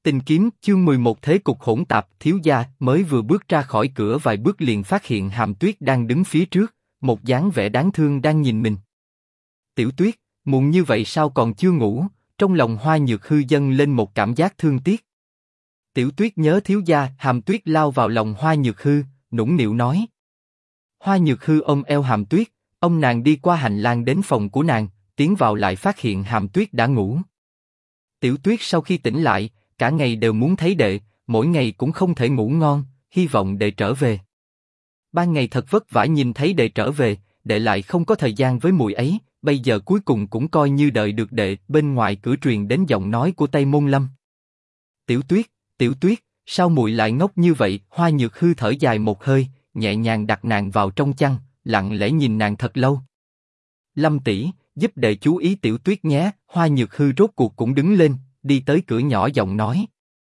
Tình kiếm chương 11 thế cục hỗn tạp. Thiếu gia mới vừa bước ra khỏi cửa vài bước liền phát hiện Hàm Tuyết đang đứng phía trước, một dáng vẻ đáng thương đang nhìn mình. Tiểu Tuyết, muộn như vậy sao còn chưa ngủ? Trong lòng Hoa Nhược Hư dâng lên một cảm giác thương tiếc. Tiểu Tuyết nhớ thiếu gia. Hàm Tuyết lao vào lòng Hoa Nhược Hư, nũng nịu nói. Hoa Nhược Hư ôm eo Hàm Tuyết, ông nàng đi qua hành lang đến phòng của nàng, tiến vào lại phát hiện Hàm Tuyết đã ngủ. Tiểu Tuyết sau khi tỉnh lại, cả ngày đều muốn thấy đệ, mỗi ngày cũng không thể ngủ ngon, hy vọng đệ trở về. Ban ngày thật vất vả nhìn thấy đệ trở về, đệ lại không có thời gian với muội ấy, bây giờ cuối cùng cũng coi như đợi được đệ. Bên ngoài cửa truyền đến giọng nói của Tây Môn Lâm. Tiểu Tuyết, sao muội lại ngốc như vậy? Hoa Nhược Hư thở dài một hơi, nhẹ nhàng đặt nàng vào trong chăn, lặng lẽ nhìn nàng thật lâu. Lâm tỷ, giúp đệ chú ý Tiểu Tuyết nhé. Hoa Nhược Hư rốt cuộc cũng đứng lên, đi tới cửa nhỏ giọng nói.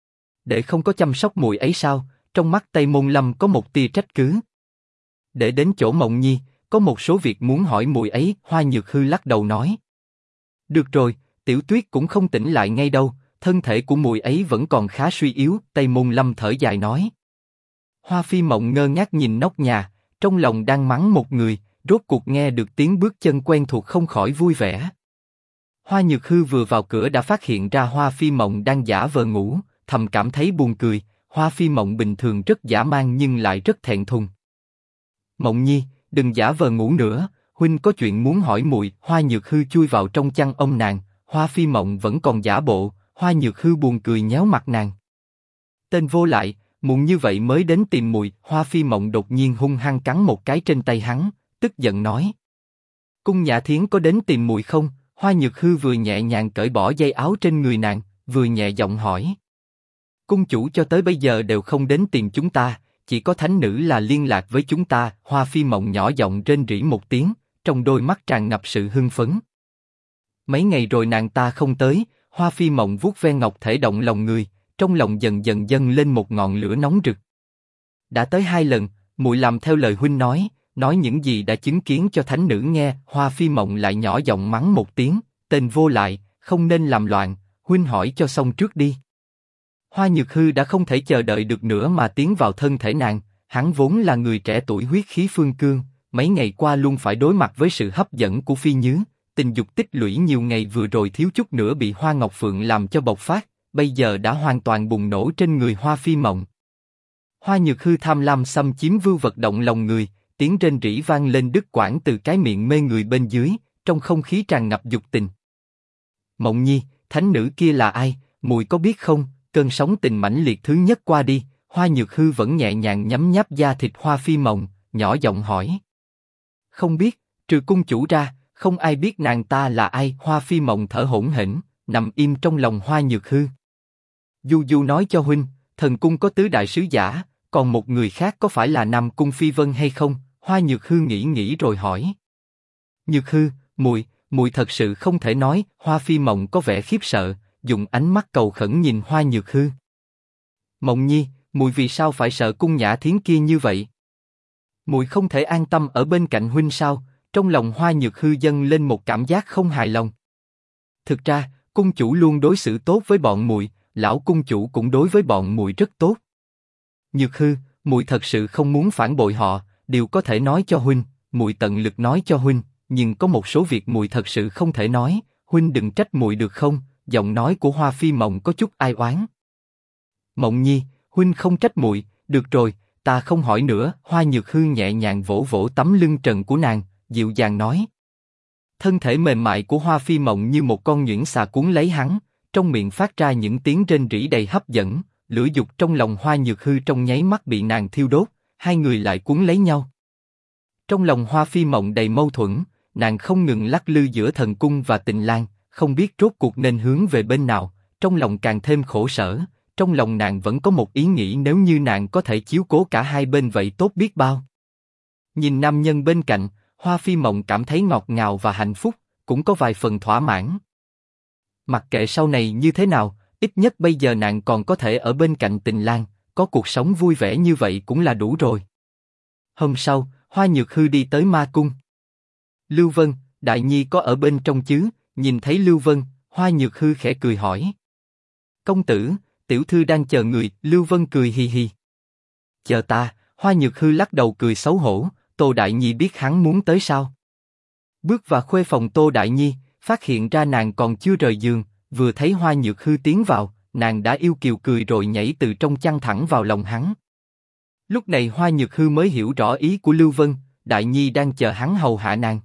Đệ không có chăm sóc muội ấy sao? Trong mắt Tây Môn Lâm có một tia trách cứ. Đệ đến chỗ Mộng Nhi, có một số việc muốn hỏi muội ấy. Hoa Nhược Hư lắc đầu nói. Được rồi, Tiểu Tuyết cũng không tỉnh lại ngay đâu, thân thể của muội ấy vẫn còn khá suy yếu. Tây Môn Lâm thở dài nói. Hoa Phi Mộng ngơ ngác nhìn nóc nhà, trong lòng đang mắng một người, rốt cuộc nghe được tiếng bước chân quen thuộc không khỏi vui vẻ. Hoa Nhược Hư vừa vào cửa đã phát hiện ra Hoa Phi Mộng đang giả vờ ngủ, thầm cảm thấy buồn cười. Hoa Phi Mộng bình thường rất dã man nhưng lại rất thẹn thùng. Mộng Nhi, đừng giả vờ ngủ nữa, huynh có chuyện muốn hỏi muội. Hoa Nhược Hư chui vào trong chăn ôm nàng, Hoa Phi Mộng vẫn còn giả bộ. Hoa Nhược Hư buồn cười nhéo mặt nàng. Tên vô lại, muộn như vậy mới đến tìm muội. Hoa Phi Mộng đột nhiên hung hăng cắn một cái trên tay hắn, tức giận nói. Cung Nhã Thiến có đến tìm muội không? Hoa Nhược Hư vừa nhẹ nhàng cởi bỏ dây áo trên người nàng, vừa nhẹ giọng hỏi. Cung chủ cho tới bây giờ đều không đến tìm chúng ta, chỉ có thánh nữ là liên lạc với chúng ta. Hoa Phi Mộng nhỏ giọng rên rỉ một tiếng, trong đôi mắt tràn ngập sự hưng phấn. Mấy ngày rồi nàng ta không tới. Hoa Phi Mộng vuốt ve ngọc thể động lòng người, trong lòng dần dần dâng lên một ngọn lửa nóng rực. Đã tới 2 lần, muội làm theo lời huynh nói những gì đã chứng kiến cho thánh nữ nghe. Hoa Phi Mộng lại nhỏ giọng mắng một tiếng, tên vô lại, không nên làm loạn, huynh hỏi cho xong trước đi. Hoa Nhược Hư đã không thể chờ đợi được nữa mà tiến vào thân thể nàng. Hắn vốn là người trẻ tuổi huyết khí phương cương, mấy ngày qua luôn phải đối mặt với sự hấp dẫn của Phi Nhứ, tình dục tích lũy nhiều ngày vừa rồi thiếu chút nữa bị Hoa Ngọc Phượng làm cho bộc phát, bây giờ đã hoàn toàn bùng nổ trên người Hoa Phi Mộng. Hoa Nhược Hư tham lam xâm chiếm vưu vật động lòng người, tiếng rên rỉ vang lên đứt quãng từ cái miệng mê người bên dưới, trong không khí tràn ngập dục tình. Mộng Nhi, thánh nữ kia là ai, muội có biết không? Cơn sóng tình mãnh liệt thứ nhất qua đi, Hoa Nhược Hư vẫn nhẹ nhàng nhấm nháp da thịt Hoa Phi Mộng, nhỏ giọng hỏi. Không biết, trừ cung chủ ra, không ai biết nàng ta là ai. Hoa Phi Mộng thở hổn hển, nằm im trong lòng Hoa Nhược Hư. Du nói cho huynh, thần cung có tứ đại sứ giả, còn một người khác có phải là Nam Cung Phi Vân hay không? Hoa Nhược Hư nghĩ rồi hỏi. Nhược Hư, muội thật sự không thể nói. Hoa Phi Mộng có vẻ khiếp sợ, dùng ánh mắt cầu khẩn nhìn Hoa Nhược Hư. Mộng Nhi, muội vì sao phải sợ Cung Nhã Thiến kia như vậy? Muội không thể an tâm ở bên cạnh huynh sao? Trong lòng Hoa Nhược Hư dâng lên một cảm giác không hài lòng. Thực ra, cung chủ luôn đối xử tốt với bọn muội, lão cung chủ cũng đối với bọn muội rất tốt. Nhược Hư, muội thật sự không muốn phản bội họ, điều có thể nói cho huynh, muội tận lực nói cho huynh, nhưng có một số việc muội thật sự không thể nói, huynh đừng trách muội được không? Giọng nói của Hoa Phi Mộng có chút ai oán. Mộng Nhi, huynh không trách muội, được rồi, ta không hỏi nữa. Hoa Nhược Hư nhẹ nhàng vỗ vỗ tấm lưng trần của nàng, dịu dàng nói. Thân thể mềm mại của Hoa Phi Mộng như một con nhuyễn xà cuốn lấy hắn, trong miệng phát ra những tiếng rên rỉ đầy hấp dẫn, lửa dục trong lòng Hoa Nhược Hư trong nháy mắt bị nàng thiêu đốt, hai người lại cuốn lấy nhau. Trong lòng Hoa Phi Mộng đầy mâu thuẫn, nàng không ngừng lắc lư giữa thần cung và tình lang, không biết rốt cuộc nên hướng về bên nào, trong lòng càng thêm khổ sở. Trong lòng nàng vẫn có một ý nghĩ, nếu như nàng có thể chiếu cố cả hai bên vậy tốt biết bao. Nhìn nam nhân bên cạnh, Hoa Phi Mộng cảm thấy ngọt ngào và hạnh phúc, cũng có vài phần thỏa mãn. Mặc kệ sau này như thế nào, ít nhất bây giờ nàng còn có thể ở bên cạnh tình lang, có cuộc sống vui vẻ như vậy cũng là đủ rồi. Hôm sau, Hoa Nhược Hư đi tới ma cung. Lưu Vân, Đại Nhi có ở bên trong chứ? Nhìn thấy Lưu Vân, Hoa Nhược Hư khẽ cười hỏi. Công tử, Tiểu thư đang chờ người, Lưu Vân cười hì hì. Chờ ta, Hoa Nhược Hư lắc đầu cười xấu hổ, Tô Đại Nhi biết hắn muốn tới sao? Bước vào khuê phòng Tô Đại Nhi, phát hiện ra nàng còn chưa rời giường, vừa thấy Hoa Nhược Hư tiến vào, nàng đã yêu kiều cười rồi nhảy từ trong chăn thẳng vào lòng hắn. Lúc này Hoa Nhược Hư mới hiểu rõ ý của Lưu Vân, Đại Nhi đang chờ hắn hầu hạ nàng.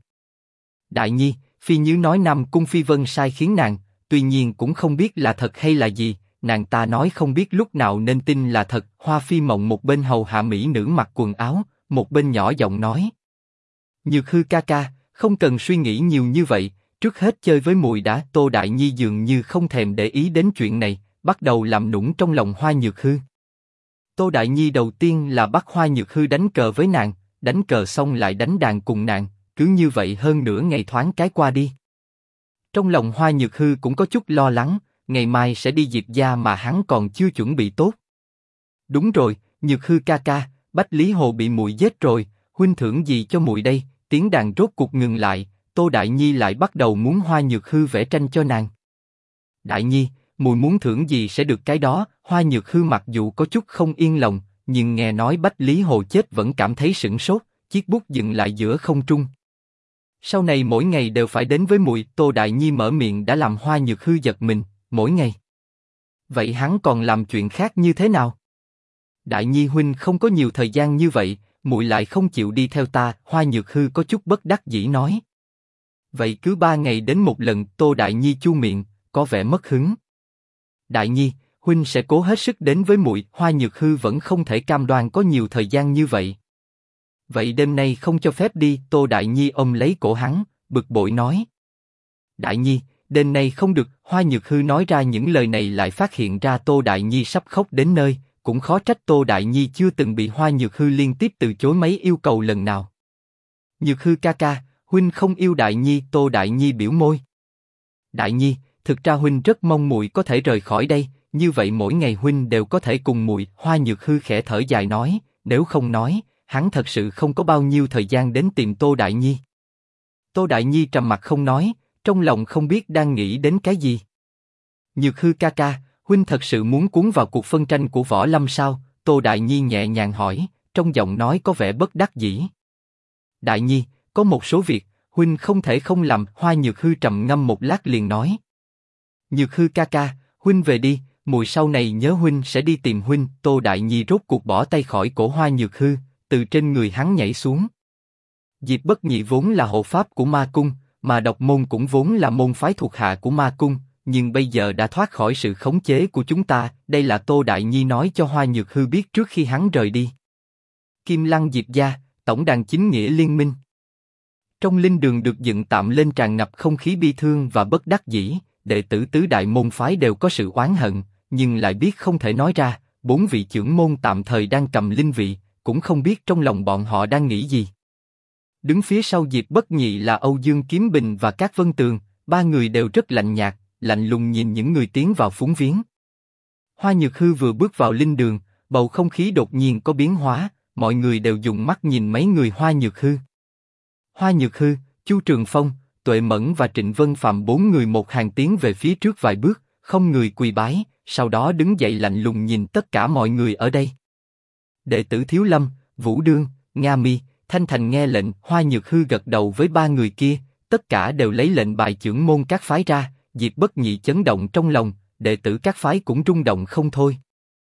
Đại Nhi, Phi Như nói Nam Cung Phi Vân sai khiến nàng, tuy nhiên cũng không biết là thật hay là gì, nàng ta nói không biết lúc nào nên tin là thật. Hoa Phi Mộng một bên hầu hạ mỹ nữ mặc quần áo, một bên nhỏ giọng nói: Nhược Hư ca ca, không cần suy nghĩ nhiều như vậy, trước hết chơi với muội đã. Tô Đại Nhi dường như không thèm để ý đến chuyện này, bắt đầu làm nũng trong lòng Hoa Nhược Hư. Tô Đại Nhi đầu tiên là bắt Hoa Nhược Hư đánh cờ với nàng, đánh cờ xong lại đánh đàn cùng nàng, cứ như vậy hơn nửa ngày thoáng cái qua đi. Trong lòng Hoa Nhược Hư cũng có chút lo lắng, ngày mai sẽ đi Diệp gia mà hắn còn chưa chuẩn bị tốt. Đúng rồi, Nhược Hư ca ca, Bách Lý Hồ bị muội giết rồi, huynh thưởng gì cho muội đây? Tiếng đàn rốt cuộc ngừng lại, Tô Đại Nhi lại bắt đầu muốn Hoa Nhược Hư vẽ tranh cho nàng. Đại Nhi, muội muốn thưởng gì sẽ được cái đó. Hoa Nhược Hư mặc dù có chút không yên lòng, nhưng nghe nói Bách Lý Hồ chết vẫn cảm thấy sửng sốt, chiếc bút dừng lại giữa không trung. Sau này mỗi ngày đều phải đến với muội. Tô Đại Nhi mở miệng đã làm Hoa Nhược Hư giật mình. Mỗi ngày? Vậy hắn còn làm chuyện khác như thế nào? Đại Nhi huynh không có nhiều thời gian như vậy, muội lại không chịu đi theo ta. Hoa Nhược Hư có chút bất đắc dĩ nói. Vậy cứ 3 ngày đến một lần. Tô Đại Nhi chu miệng, có vẻ mất hứng. Đại Nhi, huynh sẽ cố hết sức đến với muội. Hoa Nhược Hư vẫn không thể cam đoan có nhiều thời gian như vậy. Vậy đêm nay không cho phép đi. Tô Đại Nhi ôm lấy cổ hắn, bực bội nói. Đại Nhi, đêm nay không được. Hoa Nhược Hư nói ra những lời này lại phát hiện ra Tô Đại Nhi sắp khóc đến nơi, cũng khó trách Tô Đại Nhi chưa từng bị Hoa Nhược Hư liên tiếp từ chối mấy yêu cầu lần nào. Nhược Hư ca ca, huynh không yêu Đại Nhi. Tô Đại Nhi biểu môi. Đại Nhi, thực ra huynh rất mong muội có thể rời khỏi đây, như vậy mỗi ngày huynh đều có thể cùng muội. Hoa Nhược Hư khẽ thở dài nói, nếu không nói, hắn thật sự không có bao nhiêu thời gian đến tìm Tô Đại Nhi. Tô Đại Nhi trầm mặt không nói, trong lòng không biết đang nghĩ đến cái gì. Nhược Hư ca ca, huynh thật sự muốn cuốn vào cuộc phân tranh của Võ Lâm sao? Tô Đại Nhi nhẹ nhàng hỏi, trong giọng nói có vẻ bất đắc dĩ. Đại Nhi, có một số việc huynh không thể không làm. Hoa Nhược Hư trầm ngâm một lát liền nói. Nhược Hư ca ca, huynh về đi, muội sau này nhớ huynh sẽ đi tìm huynh. Tô Đại Nhi rốt cuộc bỏ tay khỏi cổ Hoa Nhược Hư, từ trên người hắn nhảy xuống. Diệp Bất Nhị vốn là hộ pháp của Ma Cung, mà Độc Môn cũng vốn là môn phái thuộc hạ của Ma Cung, nhưng bây giờ đã thoát khỏi sự khống chế của chúng ta. Đây là Tô Đại Nhi nói cho Hoa Nhược Hư biết trước khi hắn rời đi. Kim Lăng Diệp gia, tổng đàn chính nghĩa liên minh. Trong linh đường được dựng tạm lên tràn ngập không khí bi thương và bất đắc dĩ. Đệ tử tứ đại môn phái đều có sự oán hận, nhưng lại biết không thể nói ra. 4 vị trưởng môn tạm thời đang cầm linh vị, cũng không biết trong lòng bọn họ đang nghĩ gì. Đứng phía sau Diệp Bất Nhị là Âu Dương Kiếm Bình và Cát Vân Tường, 3 người đều rất lạnh nhạt, lạnh lùng nhìn những người tiến vào phúng viếng. Hoa Nhược Hư vừa bước vào linh đường, bầu không khí đột nhiên có biến hóa, mọi người đều dùng mắt nhìn mấy người Hoa Nhược Hư. Hoa Nhược Hư, Chu Trường Phong, Tuệ Mẫn và Trịnh Vân Phạm 4 người một hàng tiến về phía trước vài bước, không người quỳ bái, sau đó đứng dậy lạnh lùng nhìn tất cả mọi người ở đây. Đệ tử Thiếu Lâm, Vũ Đương, Nga Mi, Thanh Thành nghe lệnh. Hoa Nhược Hư gật đầu với 3 người kia, tất cả đều lấy lệnh bài trưởng môn các phái ra. Diệp Bất Nhị chấn động trong lòng, đệ tử các phái cũng rung động không thôi.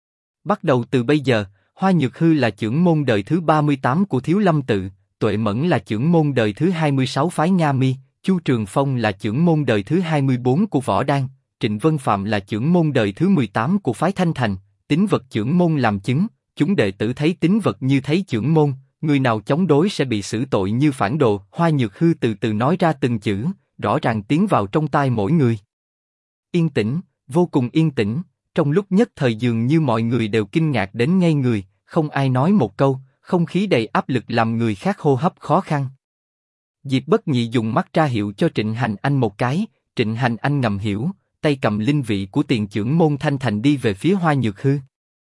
Bắt đầu từ bây giờ, Hoa Nhược Hư là trưởng môn đời thứ 38 của Thiếu Lâm tự, Tuệ Mẫn là trưởng môn đời thứ 26 phái Nga Mi, Chu Trường Phong là trưởng môn đời thứ 24 của Võ Đan, Trịnh Vân Phạm là trưởng môn đời thứ 18 của phái Thanh Thành. Tín vật trưởng môn làm chứng, chúng đệ tử thấy tín vật như thấy trưởng môn, người nào chống đối sẽ bị xử tội như phản đồ. Hoa Nhược Hư từ từ nói ra từng chữ, rõ ràng tiến vào trong tai mỗi người. Yên tĩnh, vô cùng yên tĩnh. Trong lúc nhất thời dường như mọi người đều kinh ngạc đến ngây người, không ai nói một câu, không khí đầy áp lực làm người khác hô hấp khó khăn. Diệp Bất Nhị dùng mắt ra hiệu cho Trịnh Hành Anh một cái, Trịnh Hành Anh ngầm hiểu, tay cầm linh vị của tiền trưởng môn Thanh Thành đi về phía Hoa Nhược Hư.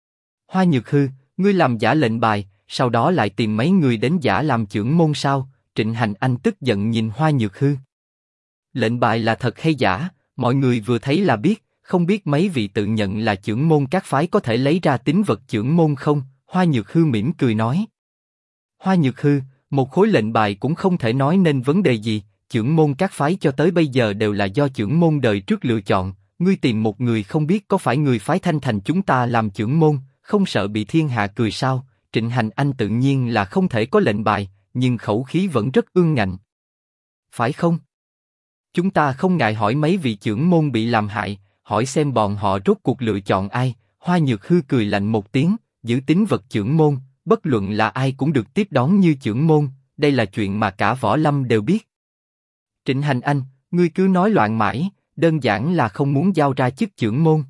Hoa Nhược Hư, ngươi làm giả lệnh bài, sau đó lại tìm mấy người đến giả làm trưởng môn sao? Trịnh Hành Anh tức giận nhìn Hoa Nhược Hư. Lệnh bài là thật hay giả, mọi người vừa thấy là biết, không biết mấy vị tự nhận là chưởng môn các phái có thể lấy ra tín vật chưởng môn không? Hoa Nhược Hư mỉm cười nói. Hoa Nhược Hư, một khối lệnh bài cũng không thể nói nên vấn đề gì, chưởng môn các phái cho tới bây giờ đều là do chưởng môn đời trước lựa chọn, ngươi tìm một người không biết có phải người phái Thanh Thành chúng ta làm chưởng môn, không sợ bị thiên hạ cười sao? Trịnh Hành Anh tự nhiên là không thể có lệnh bài, nhưng khẩu khí vẫn rất ương ngạnh. Phải không? Chúng ta không ngại hỏi mấy vị chưởng môn bị làm hại, hỏi xem bọn họ rốt cuộc lựa chọn ai. Hoa Nhược Hư cười lạnh một tiếng, giữ tín vật chưởng môn, bất luận là ai cũng được tiếp đón như chưởng môn, đây là chuyện mà cả võ lâm đều biết. Trịnh Hành Anh, ngươi cứ nói loạn mãi, đơn giản là không muốn giao ra chức chưởng môn.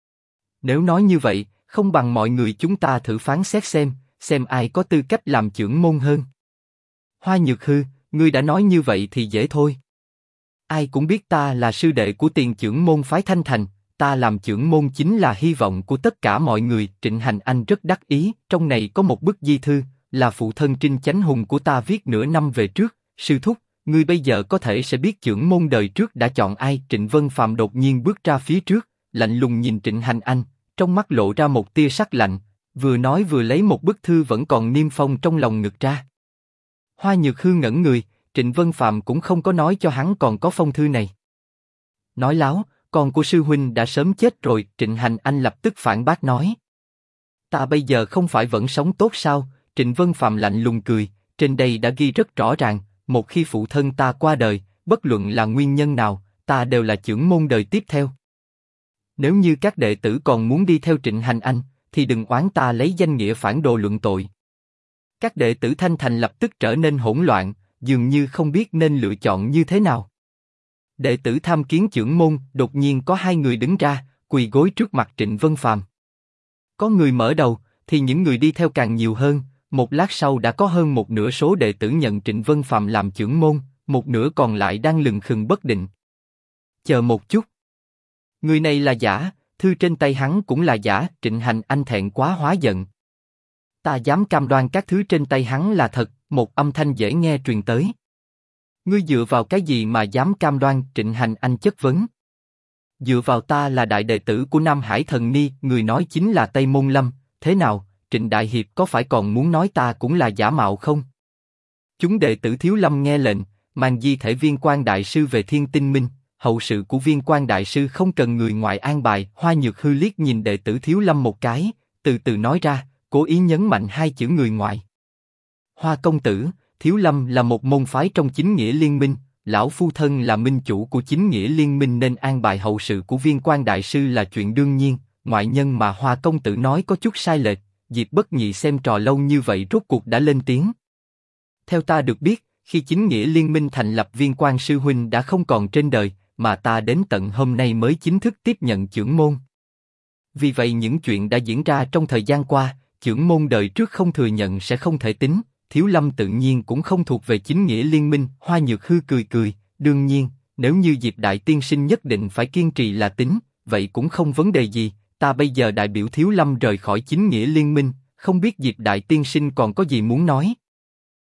Nếu nói như vậy, không bằng mọi người chúng ta thử phán xét xem ai có tư cách làm chưởng môn hơn. Hoa Nhược Hư, ngươi đã nói như vậy thì dễ thôi. Ai cũng biết ta là sư đệ của tiền chưởng môn phái Thanh Thành, ta làm chưởng môn chính là hy vọng của tất cả mọi người. Trịnh Hành Anh rất đắc ý, trong này có một bức di thư, là phụ thân Trinh Chánh Hùng của ta viết nửa năm về trước. Sư thúc, ngươi bây giờ có thể sẽ biết chưởng môn đời trước đã chọn ai. Trịnh Vân Phàm đột nhiên bước ra phía trước, lạnh lùng nhìn Trịnh Hành Anh, trong mắt lộ ra một tia sắc lạnh, vừa nói vừa lấy một bức thư vẫn còn niêm phong trong lòng ngực ra. Hoa Nhược Hư ngẩn người, Trịnh Vân Phàm cũng không có nói cho hắn còn có phong thư này. Nói láo, con của sư huynh đã sớm chết rồi. Trịnh Hành Anh lập tức phản bác nói. Ta bây giờ không phải vẫn sống tốt sao? Trịnh Vân Phàm lạnh lùng cười, trên đây đã ghi rất rõ ràng, một khi phụ thân ta qua đời, bất luận là nguyên nhân nào, ta đều là chưởng môn đời tiếp theo. Nếu như các đệ tử còn muốn đi theo Trịnh Hành Anh, thì đừng oán ta lấy danh nghĩa phản đồ luận tội. Các đệ tử Thanh Thành lập tức trở nên hỗn loạn, dường như không biết nên lựa chọn như thế nào. Đệ tử tham kiến chưởng môn, đột nhiên có hai người đứng ra, quỳ gối trước mặt Trịnh Vân Phàm. Có người mở đầu, thì những người đi theo càng nhiều hơn. Một lát sau đã có hơn một nửa số đệ tử nhận Trịnh Vân Phàm làm chưởng môn, một nửa còn lại đang lừng khừng bất định. Chờ một chút, người này là giả, thư trên tay hắn cũng là giả. Trịnh Hành Anh thẹn quá hóa giận. Ta dám cam đoan các thứ trên tay hắn là thật. Một âm thanh dễ nghe truyền tới. Ngươi dựa vào cái gì mà dám cam đoan? Trịnh Hành Anh chất vấn. Dựa vào ta là đại đệ tử của Nam Hải Thần Ni, người nói chính là Tây Môn Lâm. Thế nào, Trịnh Đại Hiệp có phải còn muốn nói ta cũng là giả mạo không? Chúng đệ tử Thiếu Lâm nghe lệnh, mang di thể Viên Quang Đại Sư về Thiên Tinh Minh. Hậu sự của Viên Quang Đại Sư không cần người ngoài an bài. Hoa Nhược Hư liếc nhìn đệ tử Thiếu Lâm một cái, từ từ nói ra, cố ý nhấn mạnh hai chữ người ngoài. Hoa công tử, Thiếu Lâm là một môn phái trong chính nghĩa liên minh, lão phu thân là minh chủ của chính nghĩa liên minh nên an bài hậu sự của Viên Quang Đại Sư là chuyện đương nhiên. Ngoại nhân mà Hoa công tử nói có chút sai lệch. Diệp Bất Nhị xem trò lâu như vậy rốt cuộc đã lên tiếng. Theo ta được biết, khi chính nghĩa liên minh thành lập, Viên Quang sư huynh đã không còn trên đời, mà ta đến tận hôm nay mới chính thức tiếp nhận chưởng môn. Vì vậy những chuyện đã diễn ra trong thời gian qua, chưởng môn đời trước không thừa nhận sẽ không thể tính. Thiếu Lâm tự nhiên cũng không thuộc về chính nghĩa liên minh. Hoa Nhược Hư cười cười, đương nhiên, nếu như Diệp Đại Tiên Sinh nhất định phải kiên trì là tính, vậy cũng không vấn đề gì. Ta bây giờ đại biểu Thiếu Lâm rời khỏi chính nghĩa liên minh, không biết Diệp Đại Tiên Sinh còn có gì muốn nói?